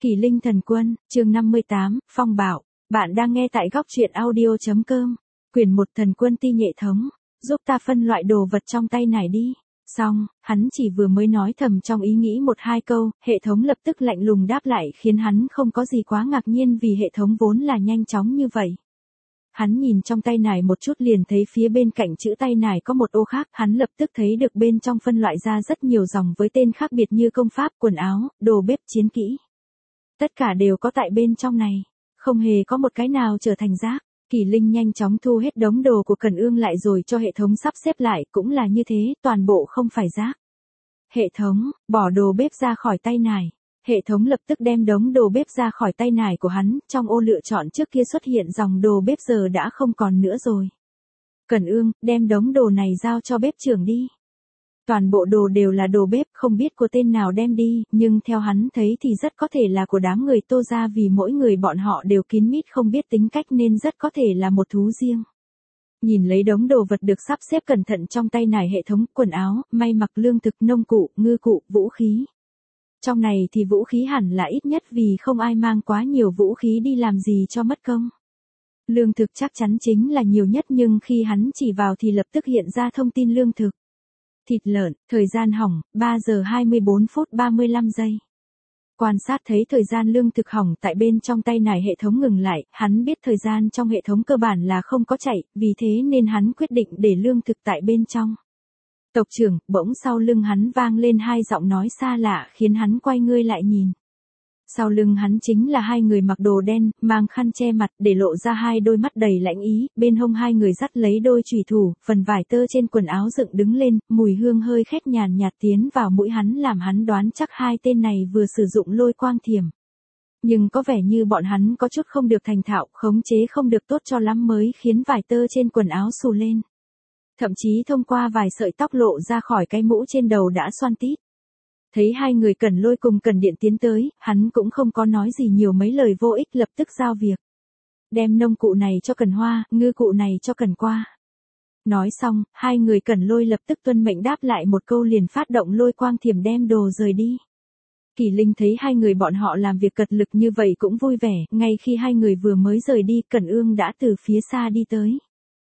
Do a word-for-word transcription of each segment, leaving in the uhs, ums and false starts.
Kỳ Linh Thần Quân, chương năm mươi tám, Phong Bạo. Bạn đang nghe tại góc truyện audio chấm com. Quyển một Thần Quân Ti Nhệ Thống. Giúp ta phân loại đồ vật trong tay nải đi. Xong, hắn chỉ vừa mới nói thầm trong ý nghĩ một hai câu, hệ thống lập tức lạnh lùng đáp lại khiến hắn không có gì quá ngạc nhiên vì hệ thống vốn là nhanh chóng như vậy. Hắn nhìn trong tay nải một chút liền thấy phía bên cạnh chữ tay nải có một ô khác, hắn lập tức thấy được bên trong phân loại ra rất nhiều dòng với tên khác biệt như công pháp, quần áo, đồ bếp, chiến kỹ. Tất cả đều có tại bên trong này, không hề có một cái nào trở thành rác. Kỳ Linh nhanh chóng thu hết đống đồ của Cần Ương lại rồi cho hệ thống sắp xếp lại, cũng là như thế, toàn bộ không phải rác. Hệ thống, bỏ đồ bếp ra khỏi tay nải. Hệ thống lập tức đem đống đồ bếp ra khỏi tay nải của hắn, trong ô lựa chọn trước kia xuất hiện dòng đồ bếp giờ đã không còn nữa rồi. Cần Ương, đem đống đồ này giao cho bếp trưởng đi. Toàn bộ đồ đều là đồ bếp, không biết của tên nào đem đi, nhưng theo hắn thấy thì rất có thể là của đám người Tô gia vì mỗi người bọn họ đều kín mít không biết tính cách nên rất có thể là một thú riêng. Nhìn lấy đống đồ vật được sắp xếp cẩn thận trong tay nải hệ thống, quần áo, may mặc, lương thực, nông cụ, ngư cụ, vũ khí. Trong này thì vũ khí hẳn là ít nhất vì không ai mang quá nhiều vũ khí đi làm gì cho mất công. Lương thực chắc chắn chính là nhiều nhất nhưng khi hắn chỉ vào thì lập tức hiện ra thông tin lương thực. Thịt lợn, thời gian hỏng, ba giờ hai mươi bốn phút ba mươi lăm giây. Quan sát thấy thời gian lương thực hỏng tại bên trong tay nải hệ thống ngừng lại, hắn biết thời gian trong hệ thống cơ bản là không có chạy, vì thế nên hắn quyết định để lương thực tại bên trong. Tộc trưởng, bỗng sau lưng hắn vang lên hai giọng nói xa lạ khiến hắn quay ngươi lại nhìn. Sau lưng hắn chính là hai người mặc đồ đen, mang khăn che mặt để lộ ra hai đôi mắt đầy lãnh ý, bên hông hai người dắt lấy đôi chùy thủ, phần vải tơ trên quần áo dựng đứng lên, mùi hương hơi khét nhàn nhạt tiến vào mũi hắn làm hắn đoán chắc hai tên này vừa sử dụng lôi quang thiểm. Nhưng có vẻ như bọn hắn có chút không được thành thạo, khống chế không được tốt cho lắm mới khiến vải tơ trên quần áo xù lên. Thậm chí thông qua vài sợi tóc lộ ra khỏi cái mũ trên đầu đã xoăn tít. Thấy hai người Cần Lôi cùng Cần Điện tiến tới, hắn cũng không có nói gì nhiều mấy lời vô ích lập tức giao việc. Đem nông cụ này cho Cần Hoa, ngư cụ này cho Cần Qua. Nói xong, hai người Cần Lôi lập tức tuân mệnh đáp lại một câu liền phát động lôi quang thiểm đem đồ rời đi. Kỳ Linh thấy hai người bọn họ làm việc cật lực như vậy cũng vui vẻ, ngay khi hai người vừa mới rời đi Cần Ương đã từ phía xa đi tới.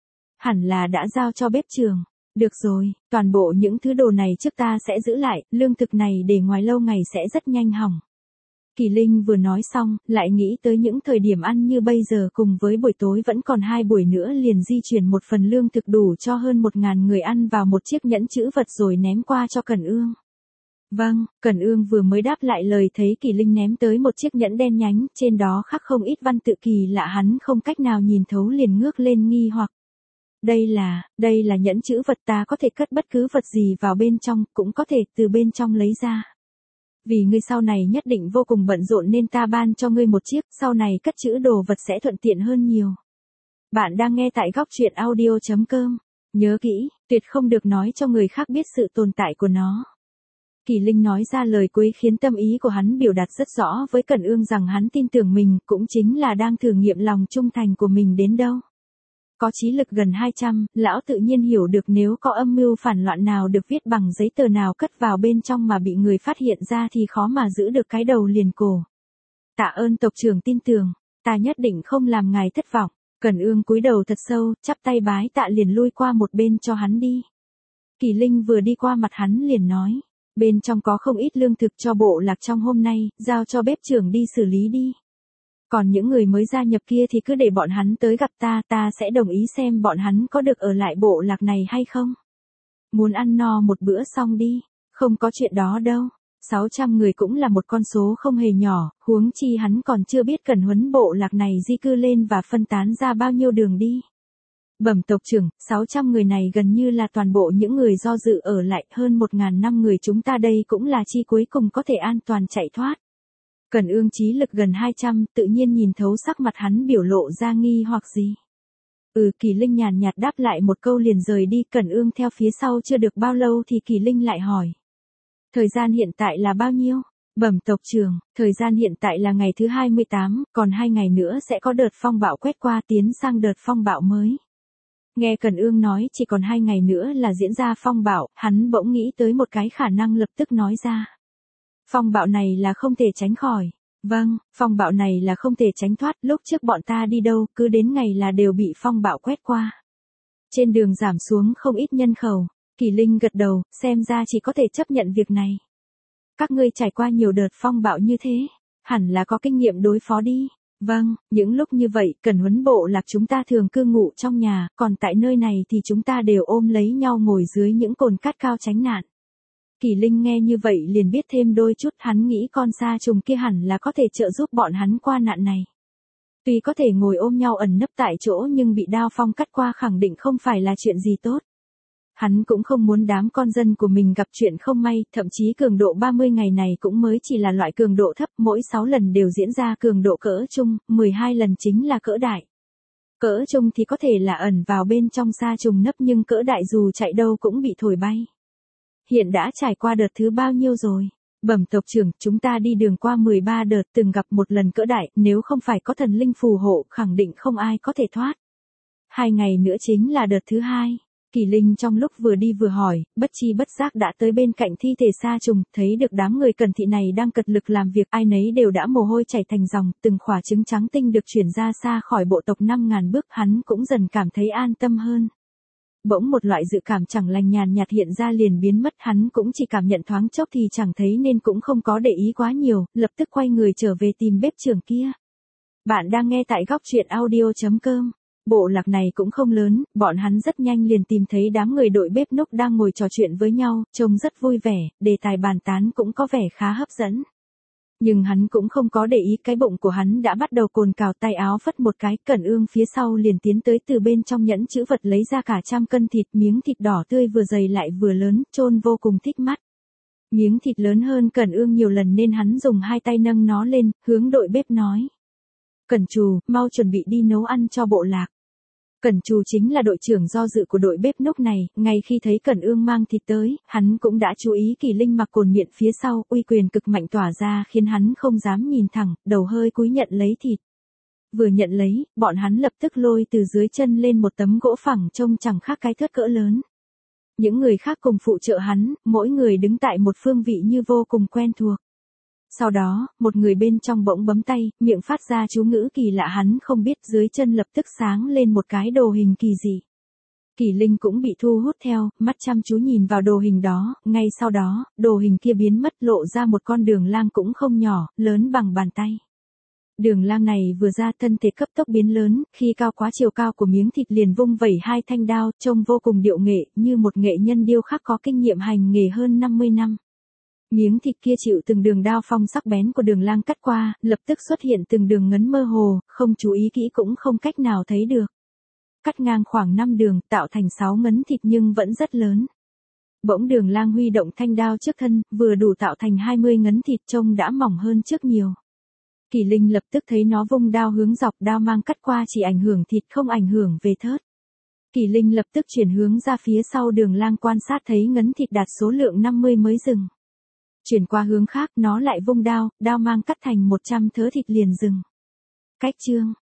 Hẳn là đã giao cho bếp trưởng. Được rồi, toàn bộ những thứ đồ này trước ta sẽ giữ lại, lương thực này để ngoài lâu ngày sẽ rất nhanh hỏng. Kỳ Linh vừa nói xong, lại nghĩ tới những thời điểm ăn như bây giờ cùng với buổi tối vẫn còn hai buổi nữa liền di chuyển một phần lương thực đủ cho hơn một ngàn người ăn vào một chiếc nhẫn chữ vật rồi ném qua cho Cần Ương. Vâng, Cần Ương vừa mới đáp lại lời thấy Kỳ Linh ném tới một chiếc nhẫn đen nhánh, trên đó khắc không ít văn tự kỳ lạ hắn không cách nào nhìn thấu liền ngước lên nghi hoặc. Đây là, đây là nhẫn chữ vật ta có thể cất bất cứ vật gì vào bên trong, cũng có thể từ bên trong lấy ra. Vì ngươi sau này nhất định vô cùng bận rộn nên ta ban cho ngươi một chiếc, sau này cất trữ đồ vật sẽ thuận tiện hơn nhiều. Bạn đang nghe tại góc truyện audio chấm com. Nhớ kỹ, tuyệt không được nói cho người khác biết sự tồn tại của nó. Kỳ Linh nói ra lời cuối khiến tâm ý của hắn biểu đạt rất rõ với Cần Ương rằng hắn tin tưởng mình cũng chính là đang thử nghiệm lòng trung thành của mình đến đâu. Có trí lực gần hai trăm, lão tự nhiên hiểu được nếu có âm mưu phản loạn nào được viết bằng giấy tờ nào cất vào bên trong mà bị người phát hiện ra thì khó mà giữ được cái đầu liền cổ. Tạ ơn tộc trưởng tin tưởng, ta nhất định không làm ngài thất vọng. Cần Ương cúi đầu thật sâu, chắp tay bái tạ liền lui qua một bên cho hắn đi. Kỳ Linh vừa đi qua mặt hắn liền nói, bên trong có không ít lương thực cho bộ lạc trong hôm nay, giao cho bếp trưởng đi xử lý đi. Còn những người mới gia nhập kia thì cứ để bọn hắn tới gặp ta, ta sẽ đồng ý xem bọn hắn có được ở lại bộ lạc này hay không. Muốn ăn no một bữa xong đi, không có chuyện đó đâu. sáu trăm người cũng là một con số không hề nhỏ, huống chi hắn còn chưa biết cần huấn bộ lạc này di cư lên và phân tán ra bao nhiêu đường đi. Bẩm tộc trưởng, sáu trăm người này gần như là toàn bộ những người do dự ở lại, hơn một nghìn năm người chúng ta đây cũng là chi cuối cùng có thể an toàn chạy thoát. Cần Ương trí lực gần hai trăm, tự nhiên nhìn thấu sắc mặt hắn biểu lộ ra nghi hoặc gì. Ừ, Kỳ Linh nhàn nhạt đáp lại một câu liền rời đi, Cần Ương theo phía sau chưa được bao lâu thì Kỳ Linh lại hỏi. Thời gian hiện tại là bao nhiêu? Bẩm tộc trưởng, thời gian hiện tại là ngày thứ hai mươi tám, còn hai ngày nữa sẽ có đợt phong bạo quét qua tiến sang đợt phong bạo mới. Nghe Cần Ương nói chỉ còn hai ngày nữa là diễn ra phong bạo, hắn bỗng nghĩ tới một cái khả năng lập tức nói ra. Phong bạo này là không thể tránh khỏi. Vâng, phong bạo này là không thể tránh thoát, lúc trước bọn ta đi đâu, cứ đến ngày là đều bị phong bạo quét qua. Trên đường giảm xuống không ít nhân khẩu, Kỳ Linh gật đầu, xem ra chỉ có thể chấp nhận việc này. Các ngươi trải qua nhiều đợt phong bạo như thế, hẳn là có kinh nghiệm đối phó đi. Vâng, những lúc như vậy, Cần Huấn bộ lạc chúng ta thường cư ngụ trong nhà, còn tại nơi này thì chúng ta đều ôm lấy nhau ngồi dưới những cồn cát cao tránh nạn. Kỳ Linh nghe như vậy liền biết thêm đôi chút, hắn nghĩ con sa trùng kia hẳn là có thể trợ giúp bọn hắn qua nạn này. Tuy có thể ngồi ôm nhau ẩn nấp tại chỗ nhưng bị đao phong cắt qua khẳng định không phải là chuyện gì tốt. Hắn cũng không muốn đám con dân của mình gặp chuyện không may, thậm chí cường độ ba mươi ngày này cũng mới chỉ là loại cường độ thấp, mỗi sáu lần đều diễn ra cường độ cỡ trung, mười hai lần chính là cỡ đại. Cỡ trung thì có thể là ẩn vào bên trong sa trùng nấp nhưng cỡ đại dù chạy đâu cũng bị thổi bay. Hiện đã trải qua đợt thứ bao nhiêu rồi? Bẩm tộc trưởng, chúng ta đi đường qua mười ba đợt từng gặp một lần cỡ đại, nếu không phải có thần linh phù hộ, khẳng định không ai có thể thoát. Hai ngày nữa chính là đợt thứ hai. Kỳ Linh trong lúc vừa đi vừa hỏi, bất chi bất giác đã tới bên cạnh thi thể sa trùng, thấy được đám người Cần thị này đang cật lực làm việc, ai nấy đều đã mồ hôi chảy thành dòng, từng khỏa trứng trắng tinh được chuyển ra xa khỏi bộ tộc năm ngàn bước, hắn cũng dần cảm thấy an tâm hơn. Bỗng một loại dự cảm chẳng lành nhàn nhạt hiện ra liền biến mất, hắn cũng chỉ cảm nhận thoáng chốc thì chẳng thấy nên cũng không có để ý quá nhiều, lập tức quay người trở về tìm bếp trưởng kia. Bạn đang nghe tại góc truyện audio chấm com. Bộ lạc này cũng không lớn, bọn hắn rất nhanh liền tìm thấy đám người đội bếp núc đang ngồi trò chuyện với nhau, trông rất vui vẻ, đề tài bàn tán cũng có vẻ khá hấp dẫn. Nhưng hắn cũng không có để ý, cái bụng của hắn đã bắt đầu cồn cào, tay áo phất một cái, Cẩn Ương phía sau liền tiến tới từ bên trong nhẫn chữ vật lấy ra cả trăm cân thịt, miếng thịt đỏ tươi vừa dày lại vừa lớn, trôn vô cùng thích mắt. Miếng thịt lớn hơn Cẩn Ương nhiều lần nên hắn dùng hai tay nâng nó lên, hướng đội bếp nói. Cẩn Trù, mau chuẩn bị đi nấu ăn cho bộ lạc. Cẩn Trù chính là đội trưởng do dự của đội bếp núc này, ngay khi thấy Cẩn Ương mang thịt tới, hắn cũng đã chú ý Kỳ Linh mặc cồn miệng phía sau, uy quyền cực mạnh tỏa ra khiến hắn không dám nhìn thẳng, đầu hơi cúi nhận lấy thịt. Vừa nhận lấy, bọn hắn lập tức lôi từ dưới chân lên một tấm gỗ phẳng trông chẳng khác cái thớt cỡ lớn. Những người khác cùng phụ trợ hắn, mỗi người đứng tại một phương vị như vô cùng quen thuộc. Sau đó, một người bên trong bỗng bấm tay, miệng phát ra chú ngữ kỳ lạ hắn không biết, dưới chân lập tức sáng lên một cái đồ hình kỳ dị. Kỳ Linh cũng bị thu hút theo, mắt chăm chú nhìn vào đồ hình đó, ngay sau đó, đồ hình kia biến mất lộ ra một con đường lang cũng không nhỏ, lớn bằng bàn tay. Đường lang này vừa ra thân thể cấp tốc biến lớn, khi cao quá chiều cao của miếng thịt liền vung vẩy hai thanh đao, trông vô cùng điệu nghệ, như một nghệ nhân điêu khắc có kinh nghiệm hành nghề hơn năm mươi năm. Miếng thịt kia chịu từng đường đao phong sắc bén của đường lang cắt qua, lập tức xuất hiện từng đường ngấn mơ hồ, không chú ý kỹ cũng không cách nào thấy được. Cắt ngang khoảng năm đường, tạo thành sáu ngấn thịt nhưng vẫn rất lớn. Bỗng đường lang huy động thanh đao trước thân, vừa đủ tạo thành hai mươi ngấn thịt, trông đã mỏng hơn trước nhiều. Kỳ Linh lập tức thấy nó vung đao hướng dọc, đao mang cắt qua chỉ ảnh hưởng thịt không ảnh hưởng về thớt. Kỳ Linh lập tức chuyển hướng ra phía sau đường lang quan sát thấy ngấn thịt đạt số lượng năm mươi mới dừng. Chuyển qua hướng khác, nó lại vung đao, đao mang cắt thành một trăm thớ thịt liền dừng. Cách chương,